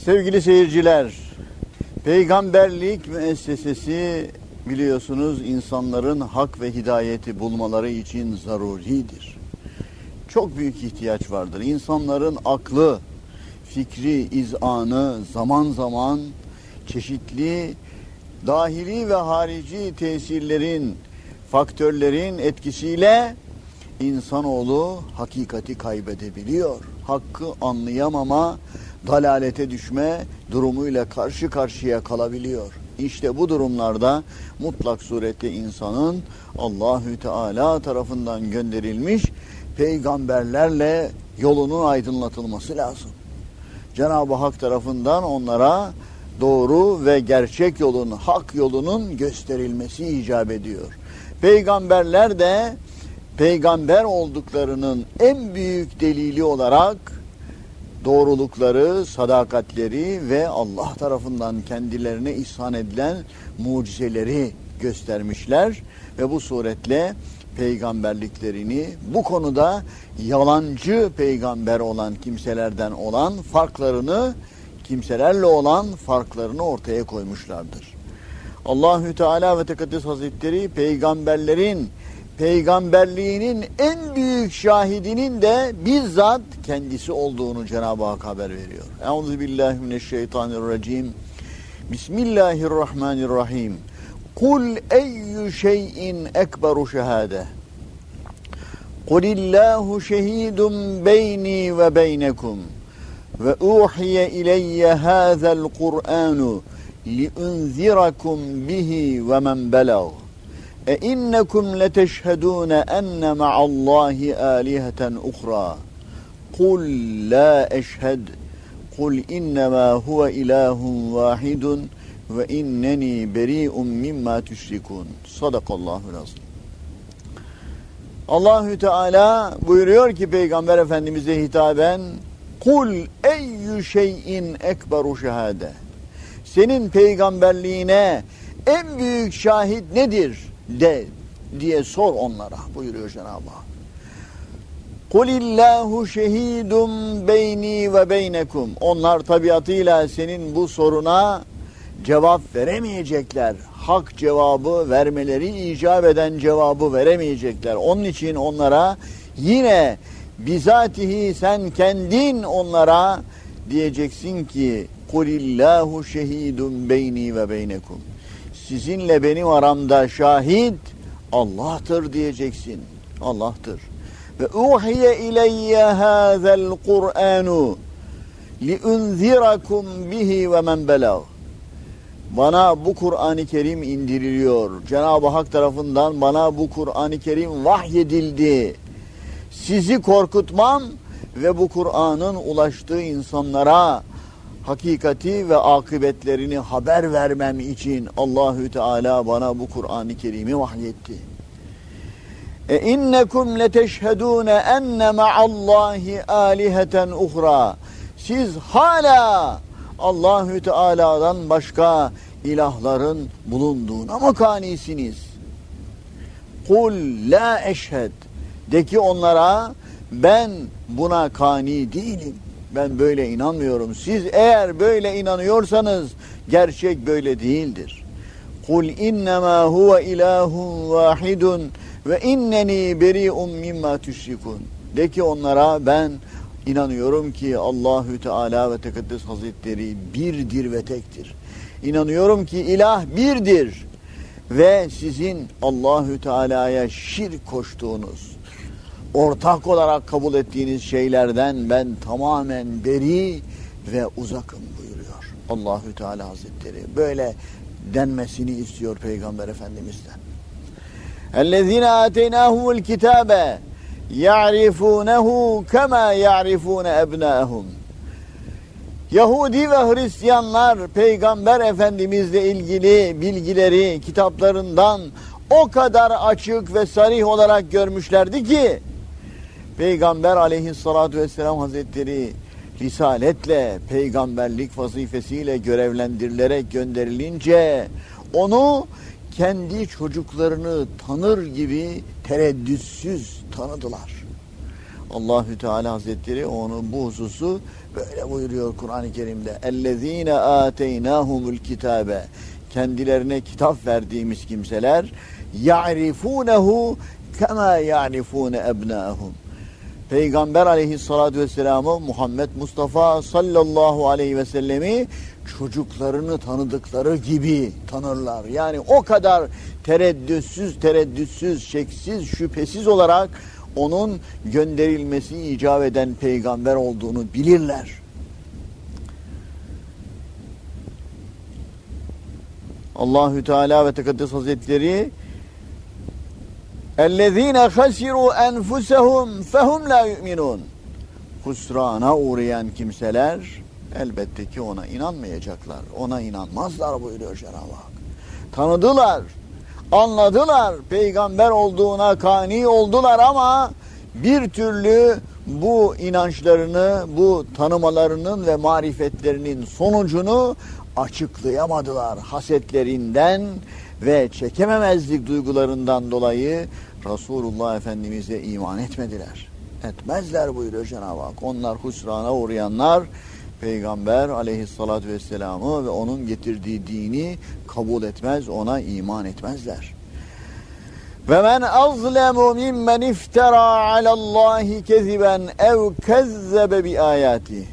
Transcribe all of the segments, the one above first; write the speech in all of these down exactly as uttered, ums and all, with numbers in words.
Sevgili seyirciler, peygamberlik müessesesi biliyorsunuz insanların hak ve hidayeti bulmaları için zaruridir. Çok büyük ihtiyaç vardır. İnsanların aklı, fikri, izanı zaman zaman çeşitli dahili ve harici tesirlerin, faktörlerin etkisiyle insanoğlu hakikati kaybedebiliyor. Hakkı anlayamama, dalalete düşme durumuyla karşı karşıya kalabiliyor. İşte bu durumlarda mutlak surette insanın Allahü Teala tarafından gönderilmiş peygamberlerle yolunun aydınlatılması lazım. Cenab-ı Hak tarafından onlara doğru ve gerçek yolun, hak yolunun gösterilmesi icap ediyor. Peygamberler de peygamber olduklarının en büyük delili olarak doğrulukları, sadakatleri ve Allah tarafından kendilerine ihsan edilen mucizeleri göstermişler ve bu suretle peygamberliklerini bu konuda yalancı peygamber olan kimselerden olan farklarını, kimselerle olan farklarını ortaya koymuşlardır. Allahü Teala ve Tekaddes Hazretleri peygamberlerin peygamberliğinin en büyük şahidinin de bizzat kendisi olduğunu Cenab-ı Hak haber veriyor. Euzubillahimineşşeytanirracim. Bismillahirrahmanirrahim. Kul eyyü şeyin ekberu şehade. Kulillahu şehidun beyni ve beynekum. Ve uhiye ileyye hâzel Kur'anu liunzirakum bihi ve men belag. E innekum leteşhedûne enne ma'allahi âliheten ukhra. Kul la eşhed. Kul innemâ huve ilâhun vâhidun ve inneni beri'un mimma tüşrikûn. Sadakallâhul azim. Allahü Teala buyuruyor ki Peygamber Efendimiz'e hitaben, Kul eyyü şeyin ekberu şehâde. Senin peygamberliğine en büyük şahit nedir de diye sor onlara buyuruyor Cenab-ı Hak. Kulillahu şehidun beyni ve beynekum. Onlar tabiatıyla senin bu soruna cevap veremeyecekler. Hak cevabı vermeleri icap eden cevabı veremeyecekler. Onun için onlara yine bizatihi sen kendin onlara diyeceksin ki Kulillahu şehidun beyni ve beynekum. Sizinle benim aramda şahit Allah'tır diyeceksin. Allah'tır. Ve uhiye ileyye hâzel Kur'anu liunzirakum bihi ve men belag. Bana bu Kur'an-ı Kerim indiriliyor. Cenab-ı Hak tarafından bana bu Kur'an-ı Kerim vahyedildi. Sizi korkutmam ve bu Kur'an'ın ulaştığı insanlara hakikati ve akıbetlerini haber vermem için Allahü Teala bana bu Kur'an-ı Kerim'i vahyetti. E innekum leteşhedûne enne ma'allahi âliheten uhra. Siz hala Allahü Teala'dan başka ilahların bulunduğuna mı kanisiniz? Kul la eşhed. De ki onlara ben buna kani değilim. Ben böyle inanmıyorum. Siz eğer böyle inanıyorsanız gerçek böyle değildir. Kul innemâ huve ilâhun vâhidun ve inneni beri'un mimma tüşrikun. De ki onlara ben inanıyorum ki Allahü Teala ve Tekaddes Hazretleri birdir ve tektir. İnanıyorum ki ilah birdir ve sizin Allahü Teala'ya şirk koştuğunuz, ortak olarak kabul ettiğiniz şeylerden ben tamamen beri ve uzakım buyuruyor Allahü Teala Hazretleri. Böyle denmesini istiyor Peygamber Efendimiz'den. اَلَّذِينَ آتَيْنَاهُمُ الْكِتَابَ يَعْرِفُونَهُ كَمَا يَعْرِفُونَ اَبْنَاهُمْ. Yahudi ve Hristiyanlar Peygamber Efendimizle ilgili bilgileri kitaplarından o kadar açık ve sarih olarak görmüşlerdi ki Peygamber Aleyhisselatü Vesselam Hazretleri risaletle, peygamberlik vazifesiyle görevlendirilerek gönderilince onu kendi çocuklarını tanır gibi tereddütsüz tanıdılar. Allahü Teala Hazretleri onu bu hususu Böyle buyuruyor Kur'an-ı Kerim'de. اَلَّذ۪ينَ آتَيْنَاهُمُ الْكِتَابَ Kendilerine kitap verdiğimiz kimseler يَعْرِفُونَهُ كَمَا يَعْرِفُونَ اَبْنَاهُمْ Peygamber aleyhissalatü vesselam'ı, Muhammed Mustafa sallallahu aleyhi ve sellemi çocuklarını tanıdıkları gibi tanırlar. Yani o kadar tereddütsüz, tereddütsüz, şeksiz, şüphesiz olarak onun gönderilmesi icap eden peygamber olduğunu bilirler. Allahü Teala ve Tekaddes Hazretleri اَلَّذ۪ينَ خَسِرُوا اَنْفُسَهُمْ فَهُمْ لَا يُؤْمِنُونَ Husrana uğrayan kimseler elbette ki ona inanmayacaklar. Ona inanmazlar buyuruyor Cenab-ı Hak. Tanıdılar, anladılar, peygamber olduğuna kani oldular ama bir türlü bu inançlarını, bu tanımalarının ve marifetlerinin sonucunu açıklayamadılar. Hasetlerinden ve çekememezlik duygularından dolayı Resulullah Efendimiz'e iman etmediler. Etmezler buyuruyor Cenab-ı Hak. Onlar husrana uğrayanlar Peygamber aleyhissalatü vesselam'ı ve onun getirdiği dini kabul etmez, ona iman etmezler. Ve men azlemu mimmen iftara alallahi keziben ev kezzebe bi ayati.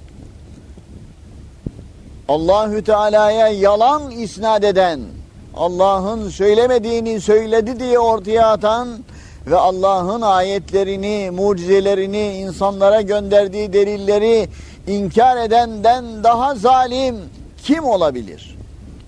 Allahü Teala'ya yalan isnat eden, Allah'ın söylemediğini söyledi diye ortaya atan ve Allah'ın ayetlerini, mucizelerini, insanlara gönderdiği delilleri inkar edenden daha zalim kim olabilir?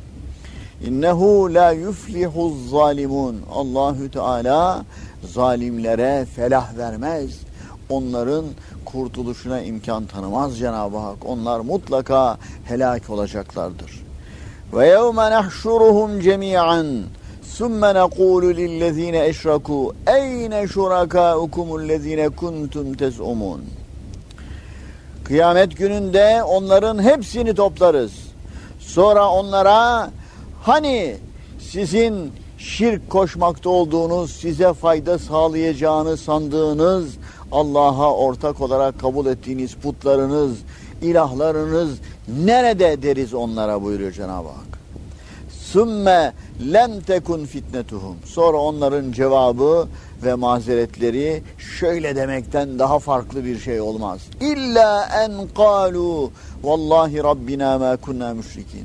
İnnehu la yuflihuz zalimun. Allahü Teala zalimlere felah vermez. Onların kurtuluşuna imkan tanımaz Cenab-ı Hak. Onlar mutlaka helak olacaklardır. Ve yevme nahşuruhum cemi'an sümme nekulu lillezine eşraku eyne şurakaukumüllezine kuntum tez'umun. Kıyamet gününde onların hepsini toplarız. Sonra onlara hani sizin şirk koşmakta olduğunuz, size fayda sağlayacağını sandığınız, Allah'a ortak olarak kabul ettiğiniz putlarınız, ilahlarınız nerede deriz onlara buyuruyor Cenab-ı Hak. Sümme lem tekun fitnetuhum. Sonra onların cevabı ve mazeretleri şöyle demekten daha farklı bir şey olmaz. İlla en kalu vallahi rabbina ma kunna müşrikin.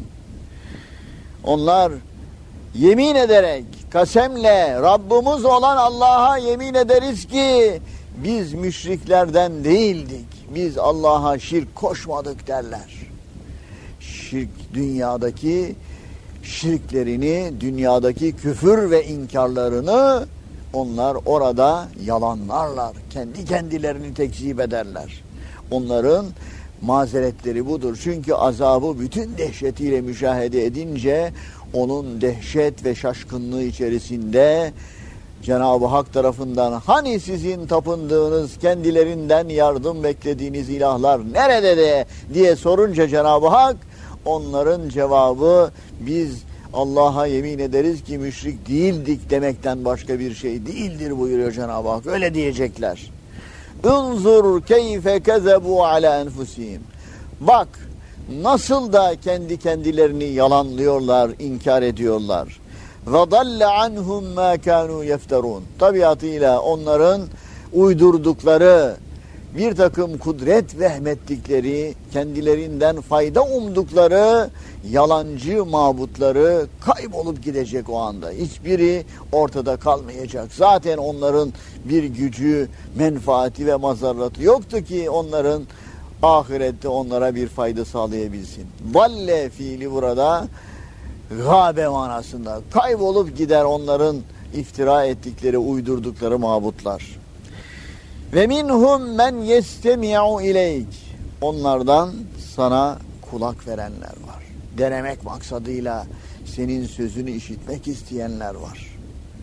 Onlar yemin ederek, kasemle Rabbimiz olan Allah'a yemin ederiz ki biz müşriklerden değildik. Biz Allah'a şirk koşmadık derler. Şirk dünyadaki şirklerini, dünyadaki küfür ve inkarlarını onlar orada yalanlarlar. Kendi kendilerini tekzip ederler. Onların mazeretleri budur. Çünkü azabı bütün dehşetiyle müşahede edince onun dehşet ve şaşkınlığı içerisinde Cenab-ı Hak tarafından hani sizin tapındığınız, kendilerinden yardım beklediğiniz ilahlar nerede de diye sorunca Cenab-ı Hak onların cevabı biz Allah'a yemin ederiz ki müşrik değildik demekten başka bir şey değildir buyuruyor Cenab-ı Hak. Öyle diyecekler. Unzur keyfe kezebu ala enfusihim. Bak nasıl da kendi kendilerini yalanlıyorlar, inkar ediyorlar. Ve dalle anhum ma kanu yefterun. Tabiatıyla onların uydurdukları bir takım kudret vehmettikleri, kendilerinden fayda umdukları yalancı mabutları kaybolup gidecek o anda. Hiçbiri ortada kalmayacak. Zaten onların bir gücü, menfaati ve mazarratı yoktu ki onların ahirette onlara bir fayda sağlayabilsin. Dalle fiili burada gâbe manasında. Kaybolup gider onların iftira ettikleri, uydurdukları mabutlar. Ve minhum men yestemi'u ileyk. Onlardan sana kulak verenler var. Denemek maksadıyla senin sözünü işitmek isteyenler var.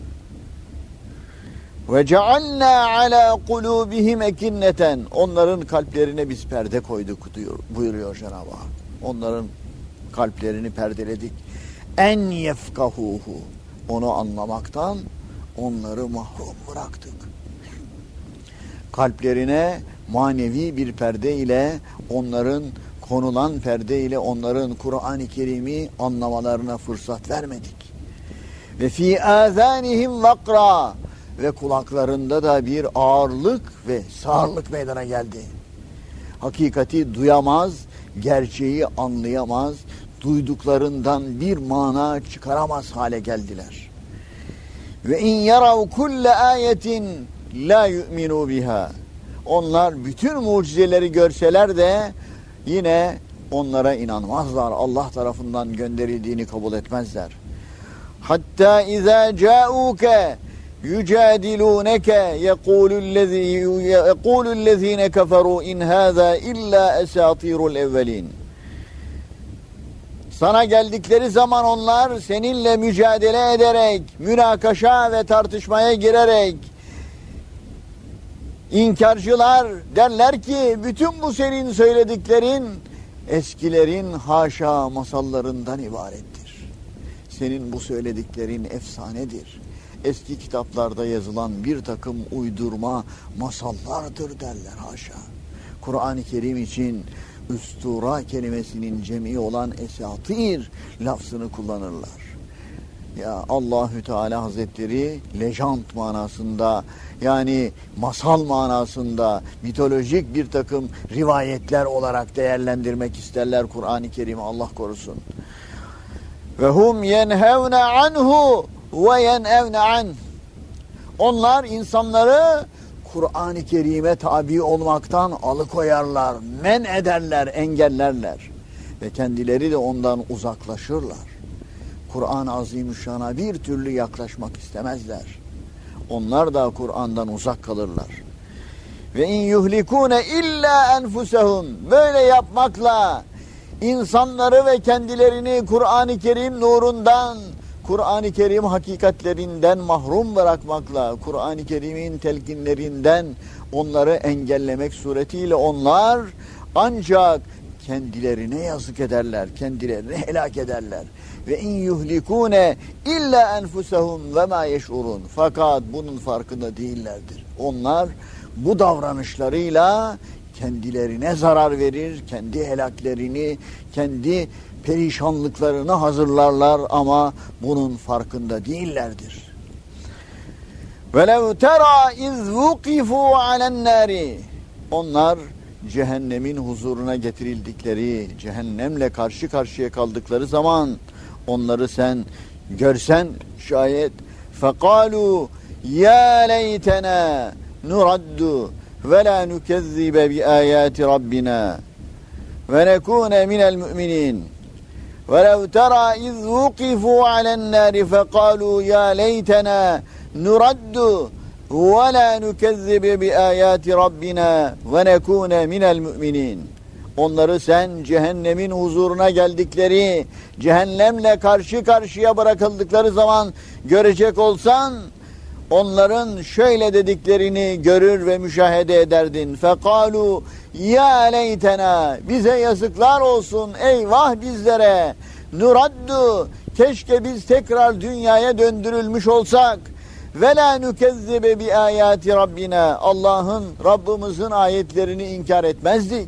Ve cealna ala kulubihim ekinneten. Onların kalplerine biz perde koyduk diyor, buyuruyor Cenab-ı Hak. Onların kalplerini perdeledik. En yefkahuhu. Onu anlamaktan onları mahrum bıraktık. Kalplerine manevi bir perde ile, onların konulan perde ile onların Kur'an-ı Kerim'i anlamalarına fırsat vermedik. Ve fi azanihim vakra, ve kulaklarında da bir ağırlık ve sağırlık meydana geldi. Hakikati duyamaz, gerçeği anlayamaz, duyduklarından bir mana çıkaramaz hale geldiler. Ve in yarav kulle ayetin la yu'minu biha. Onlar bütün mucizeleri görseler de yine onlara inanmazlar. Allah tarafından gönderildiğini kabul etmezler. Hatta izâ câûke yücadilûneke yekûlullezîne keferû in hâzâ illâ esâtîrul evvelîn. Sana geldikleri zaman onlar seninle mücadele ederek, münakaşa ve tartışmaya girerek, inkarcılar derler ki bütün bu senin söylediklerin eskilerin haşa masallarından ibarettir. Senin bu söylediklerin efsanedir. Eski kitaplarda yazılan bir takım uydurma masallardır derler haşa. Kur'an-ı Kerim için üstura kelimesinin cemi olan esatir lafzını kullanırlar. Ya Allahü Teala Hazretleri lejant manasında, yani masal manasında, mitolojik bir takım rivayetler olarak değerlendirmek isterler Kur'an-ı Kerim'i, Allah korusun. Ve hum yenhevne anhu ve yenevne an. Onlar insanları Kur'an-ı Kerim'e tabi olmaktan alıkoyarlar, men ederler, engellerler ve kendileri de ondan uzaklaşırlar. Kur'an-ı Azimüşşan'a bir türlü yaklaşmak istemezler. Onlar da Kur'an'dan uzak kalırlar. Ve in yuhlikune illa enfusehum. Böyle yapmakla insanları ve kendilerini Kur'an-ı Kerim nurundan, Kur'an-ı Kerim hakikatlerinden mahrum bırakmakla, Kur'an-ı Kerim'in telkinlerinden onları engellemek suretiyle onlar ancak kendilerine yazık ederler, kendilerini helak ederler. Ve in yuhlikune illa enfusehum ve ma yeş'urun. Fakat bunun farkında değillerdir. Onlar bu davranışlarıyla kendilerine zarar verir, kendi helaklerini, kendi perişanlıklarını hazırlarlar ama bunun farkında değillerdir. وَلَوْ تَرَى اِذْ وُقِفُوا عَلَى النَّارِ. Onlar cehennemin huzuruna getirildikleri, cehennemle karşı karşıya kaldıkları zaman onları sen görsen şayet فَقَالُوا يَا لَيْتَنَا نُرَدُّ وَلَا نُكَذِّبَ بِآيَاتِ رَبِّنَا وَنَكُونَ مِنَ الْمُؤْمِنِينَ وَلَوْ تَرَى اِذْ وُقِفُوا عَلَى النَّارِ فَقَالُوا يَا لَيْتَنَا نُرَدُّ وَلَا نُكَذِّبَ بِآيَاتِ رَبِّنَا وَنَكُونَ مِنَ الْمُؤْمِنِينَ. Onları sen cehennemin huzuruna geldikleri, cehennemle karşı karşıya bırakıldıkları zaman görecek olsan, onların şöyle dediklerini görür ve müşahede ederdin. فَقَالُوا يَا لَيْتَنَا. Bize yazıklar olsun, eyvah bizlere. نُرَدُّ. Keşke biz tekrar dünyaya döndürülmüş olsak. وَلَا نُكَذِّبَ بِآيَاتِ رَبِّنَا. Allah'ın, Rabbimizin ayetlerini inkar etmezdik.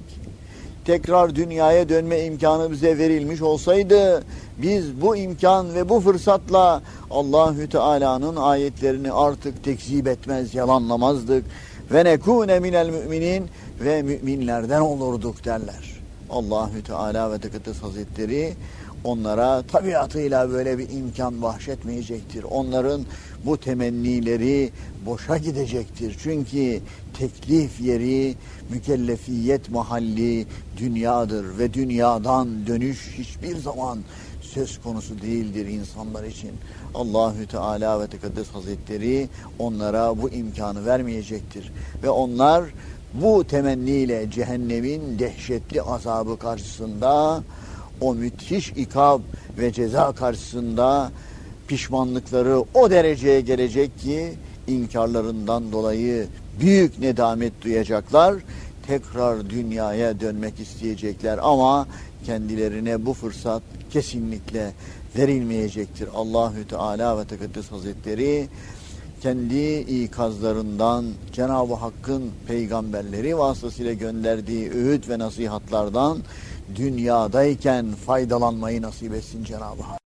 Tekrar dünyaya dönme imkanı bize verilmiş olsaydı, biz bu imkan ve bu fırsatla Allahü Teala'nın ayetlerini artık tekzip etmez, yalanlamazdık. Ve nekune minel müminin, ve müminlerden olurduk derler. Allahü Teala ve Tekaddes Hazretleri onlara tabiatıyla böyle bir imkan bahşetmeyecektir. Onların bu temennileri boşa gidecektir. Çünkü teklif yeri, mükellefiyet mahalli dünyadır ve dünyadan dönüş hiçbir zaman söz konusu değildir insanlar için. Allahü Teala ve Tekaddes Hazretleri onlara bu imkanı vermeyecektir. Ve onlar bu temenniyle cehennemin dehşetli azabı karşısında, o müthiş ikab ve ceza karşısında pişmanlıkları o dereceye gelecek ki inkarlarından dolayı büyük nedamet duyacaklar. Tekrar dünyaya dönmek isteyecekler ama kendilerine bu fırsat kesinlikle verilmeyecektir. Allahü Teala ve Tekaddes Hazretleri kendi ikazlarından, Cenab-ı Hakk'ın peygamberleri vasıtasıyla gönderdiği öğüt ve nasihatlardan dünyadayken faydalanmayı nasip etsin Cenab-ı Hak.